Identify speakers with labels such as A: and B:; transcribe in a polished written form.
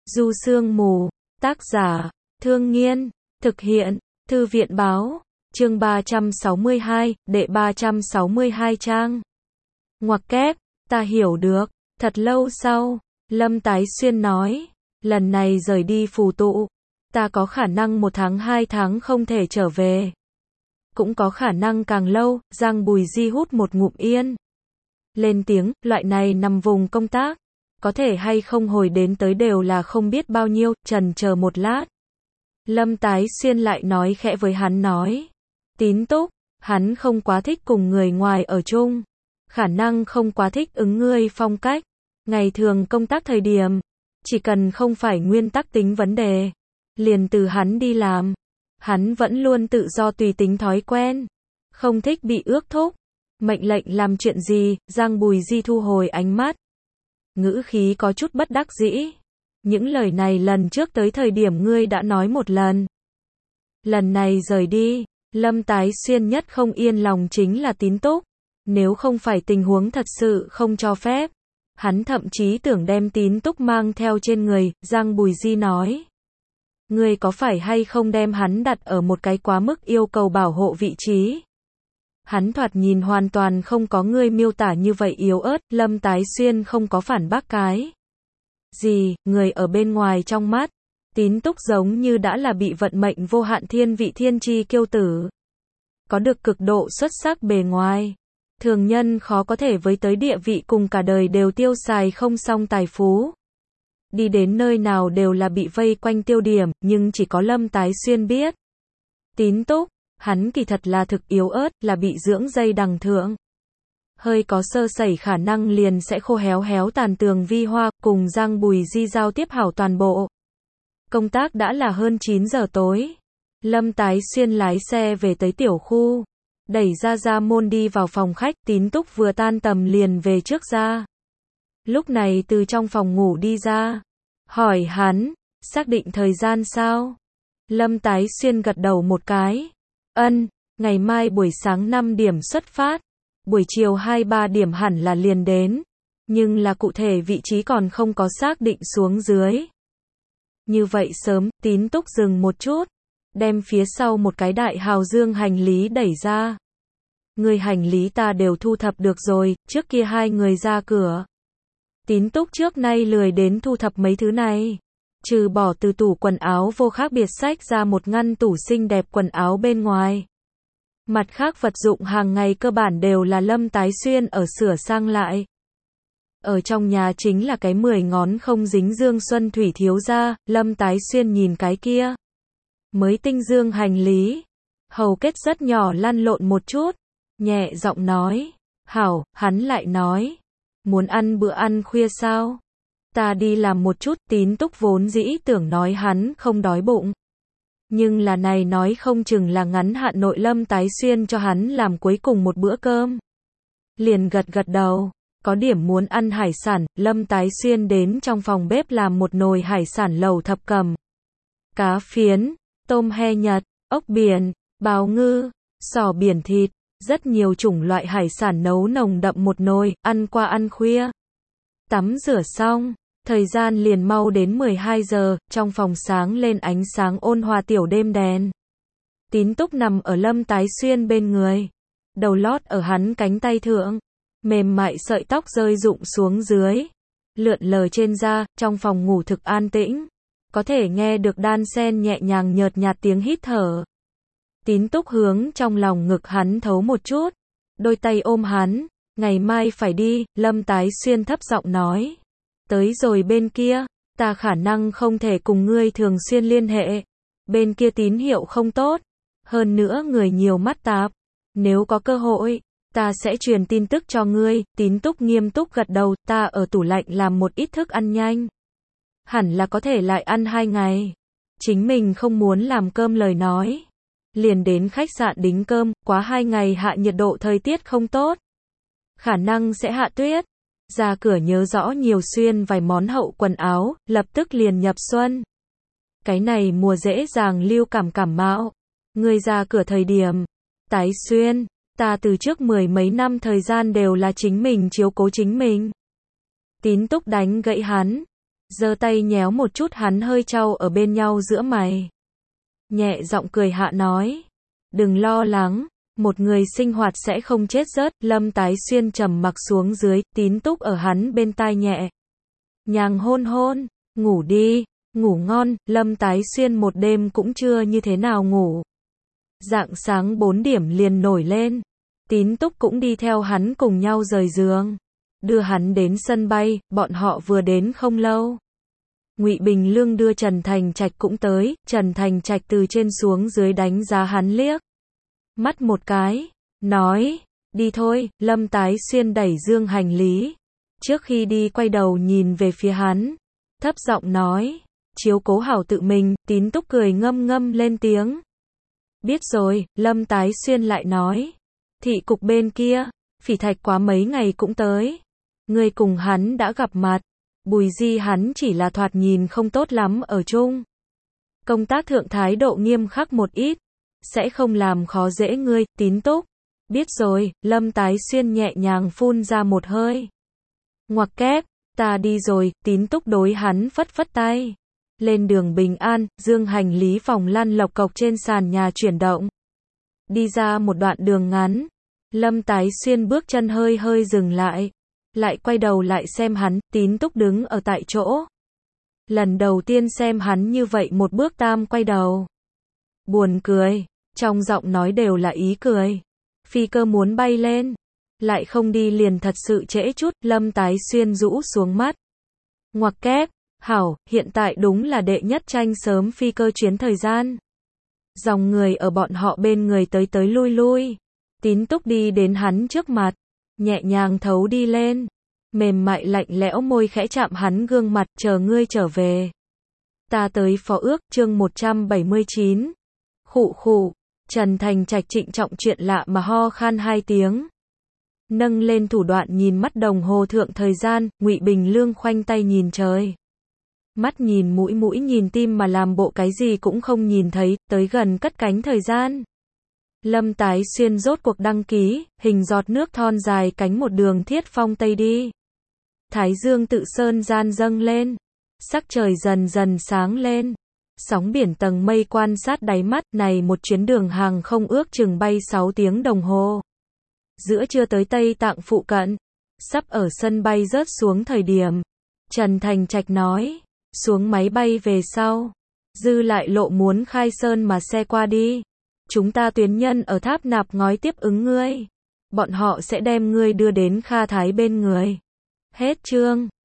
A: Du Sương Mù, tác giả, Thương Nghiên, thực hiện, Thư viện Báo, chương 362, đệ 362 trang. Ngoặc kép, ta hiểu được, thật lâu sau, Lâm Tái Xuyên nói, lần này rời đi phù tụ, ta có khả năng 1 tháng 2 tháng không thể trở về. Cũng có khả năng càng lâu, Giang Bùi Di hút một ngụm yên. Lên tiếng, loại này nằm vùng công tác, có thể hay không hồi đến tới đều là không biết bao nhiêu, chần chờ một lát. Lâm Tái Xuyên lại nói khẽ với hắn nói, Tín Túc, hắn không quá thích cùng người ngoài ở chung, khả năng không quá thích ứng ngươi phong cách, ngày thường công tác thời điểm, chỉ cần không phải nguyên tắc tính vấn đề, liền từ hắn đi làm, hắn vẫn luôn tự do tùy tính thói quen, không thích bị ước thúc, mệnh lệnh làm chuyện gì. Giang Bùi Di thu hồi ánh mắt, ngữ khí có chút bất đắc dĩ. Những lời này lần trước tới thời điểm ngươi đã nói một lần. Lần này rời đi, Lâm Tái Xuyên nhất không yên lòng chính là Tín Túc. Nếu không phải tình huống thật sự không cho phép, hắn thậm chí tưởng đem Tín Túc mang theo trên người. Giang Bùi Di nói, ngươi có phải hay không đem hắn đặt ở một cái quá mức yêu cầu bảo hộ vị trí? Hắn thoạt nhìn hoàn toàn không có ngươi miêu tả như vậy yếu ớt. Lâm Tái Xuyên không có phản bác cái gì, người ở bên ngoài trong mắt, Tín Túc giống như đã là bị vận mệnh vô hạn thiên vị thiên chi kiêu tử. Có được cực độ xuất sắc bề ngoài. Thường nhân khó có thể với tới địa vị cùng cả đời đều tiêu xài không xong tài phú. Đi đến nơi nào đều là bị vây quanh tiêu điểm, nhưng chỉ có Lâm Tái Xuyên biết. Tín Túc, hắn kỳ thật là thực yếu ớt, là bị dưỡng dây đằng thượng. Hơi có sơ sẩy khả năng liền sẽ khô héo tàn tường vi hoa. Cùng Giang Bùi Di giao tiếp hảo toàn bộ công tác đã là hơn 9 giờ tối. Lâm Tái Xuyên lái xe về tới tiểu khu, đẩy ra môn đi vào phòng khách. Tín Túc vừa tan tầm liền về trước ra. Lúc này từ trong phòng ngủ đi ra, hỏi hắn, xác định thời gian sao? Lâm Tái Xuyên gật đầu một cái, ân, ngày mai buổi sáng 5 điểm xuất phát, buổi chiều 2-3 điểm hẳn là liền đến, nhưng là cụ thể vị trí còn không có xác định xuống dưới. Như vậy sớm. Tín Túc dừng một chút, đem phía sau một cái đại hào dương hành lý đẩy ra. Người hành lý ta đều thu thập được rồi, trước kia hai người ra cửa. Tín Túc trước nay lười đến thu thập mấy thứ này. Trừ bỏ từ tủ quần áo vô khác biệt xách ra một ngăn tủ xinh đẹp quần áo bên ngoài. Mặt khác vật dụng hàng ngày cơ bản đều là Lâm Tái Xuyên ở sửa sang lại. Ở trong nhà chính là cái 10 ngón không dính dương xuân thủy thiếu gia. Lâm Tái Xuyên nhìn cái kia mới tinh dương hành lý, hầu kết rất nhỏ lăn lộn một chút, nhẹ giọng nói, hảo. Hắn lại nói, muốn ăn bữa ăn khuya sao? Ta đi làm một chút. Tín Túc vốn dĩ tưởng nói hắn không đói bụng, nhưng là này nói không chừng là ngắn hạn nội Lâm Tái Xuyên cho hắn làm cuối cùng một bữa cơm. Liền gật đầu, có điểm muốn ăn hải sản. Lâm Tái Xuyên đến trong phòng bếp làm một nồi hải sản lẩu thập cẩm. Cá phiến, tôm he Nhật, ốc biển, bào ngư, sò biển thịt, rất nhiều chủng loại hải sản nấu nồng đậm một nồi, ăn qua ăn khuya. Tắm rửa xong, thời gian liền mau đến 12 giờ, trong phòng sáng lên ánh sáng ôn hòa tiểu đêm đèn. Tín Túc nằm ở Lâm Tái Xuyên bên người, đầu lót ở hắn cánh tay thượng, mềm mại sợi tóc rơi rụng xuống dưới, lượn lờ trên da. Trong phòng ngủ thực an tĩnh, có thể nghe được đan sen nhẹ nhàng nhợt nhạt tiếng hít thở. Tín Túc hướng trong lòng ngực hắn thấu một chút, đôi tay ôm hắn, ngày mai phải đi. Lâm Tái Xuyên thấp giọng nói, tới rồi bên kia, ta khả năng không thể cùng ngươi thường xuyên liên hệ, bên kia tín hiệu không tốt, hơn nữa người nhiều mắt tạp, nếu có cơ hội, ta sẽ truyền tin tức cho ngươi. Tín Túc nghiêm túc gật đầu, ta ở tủ lạnh làm một ít thức ăn nhanh, hẳn là có thể lại ăn 2 ngày. Chính mình không muốn làm cơm lời nói, liền đến khách sạn đính cơm. Quá 2 ngày hạ nhiệt độ thời tiết không tốt, khả năng sẽ hạ tuyết. Ra cửa nhớ rõ nhiều xuyên vài món hậu quần áo, lập tức liền nhập xuân. Cái này mùa dễ dàng lưu cảm mạo. Người ra cửa thời điểm, Tái Xuyên, ta từ trước 10 mấy năm thời gian đều là chính mình chiếu cố chính mình. Tín Túc đánh gãy hắn, giơ tay nhéo một chút hắn hơi trao ở bên nhau giữa mày. Nhẹ giọng cười hạ nói, đừng lo lắng, một người sinh hoạt sẽ không chết rớt. Lâm Tái Xuyên trầm mặc xuống dưới, Tín Túc ở hắn bên tai nhẹ nhàng hôn hôn, ngủ đi, ngủ ngon. Lâm Tái Xuyên một đêm cũng chưa như thế nào ngủ. Rạng sáng 4 điểm liền nổi lên, Tín Túc cũng đi theo hắn cùng nhau rời giường, đưa hắn đến sân bay. Bọn họ vừa đến không lâu, Ngụy Bình Lương đưa Trần Thành Trạch cũng tới. Trần Thành Trạch từ trên xuống dưới đánh giá hắn liếc mắt một cái, nói, đi thôi. Lâm Tái Xuyên đẩy dương hành lý, trước khi đi quay đầu nhìn về phía hắn, thấp giọng nói, chiếu cố hảo tự mình. Tín Túc cười ngâm ngâm lên tiếng, biết rồi. Lâm Tái Xuyên lại nói, thị cục bên kia, Phỉ Thạch quá mấy ngày cũng tới, người cùng hắn đã gặp mặt. Bùi Di hắn chỉ là thoạt nhìn không tốt lắm ở chung, công tác thượng thái độ nghiêm khắc một ít, sẽ không làm khó dễ ngươi. Tín Túc, biết rồi. Lâm Tái Xuyên nhẹ nhàng phun ra một hơi, ngoặc kép, ta đi rồi. Tín Túc đối hắn phất phất tay. Lên đường bình an, dương hành lý phòng lăn lộc cộc trên sàn nhà chuyển động. Đi ra một đoạn đường ngắn, Lâm Tái Xuyên bước chân hơi hơi dừng lại, lại quay đầu lại xem hắn. Tín Túc đứng ở tại chỗ, lần đầu tiên xem hắn như vậy một bước tam quay đầu. Buồn cười, trong giọng nói đều là ý cười. Phi cơ muốn bay lên, lại không đi liền thật sự trễ chút. Lâm Tái Xuyên rũ xuống mắt, ngoặc kép, hảo, hiện tại đúng là đệ nhất tranh sớm phi cơ chuyến thời gian. Dòng người ở bọn họ bên người tới tới lui lui. Tín Túc đi đến hắn trước mặt, nhẹ nhàng thấu đi lên, mềm mại lạnh lẽo môi khẽ chạm hắn gương mặt, chờ ngươi trở về, ta tới phó ước. Chương 179. Khụ khụ. Trần Thành Trạch trịnh trọng chuyện lạ mà ho khan 2 tiếng, nâng lên thủ đoạn nhìn mắt đồng hồ thượng thời gian. Ngụy Bình Lương khoanh tay nhìn trời, mắt nhìn mũi, mũi nhìn tim mà làm bộ cái gì cũng không nhìn thấy. Tới gần cất cánh thời gian, Lâm Tái Xuyên rốt cuộc đăng ký, hình giọt nước thon dài cánh một đường thiết phong tây đi. Thái dương tự sơn gian dâng lên, sắc trời dần dần sáng lên, sóng biển tầng mây quan sát đáy mắt. Này một chuyến đường hàng không ước chừng bay 6 tiếng đồng hồ. Giữa trưa tới Tây Tạng phụ cận, sắp ở sân bay rớt xuống thời điểm, Trần Thành Trạch nói, xuống máy bay về sau, dư lại lộ muốn khai sơn mà xe qua đi. Chúng ta tuyến nhân ở Tháp Nạp Ngói tiếp ứng ngươi, bọn họ sẽ đem ngươi đưa đến Kha Thái bên người. Hết chương.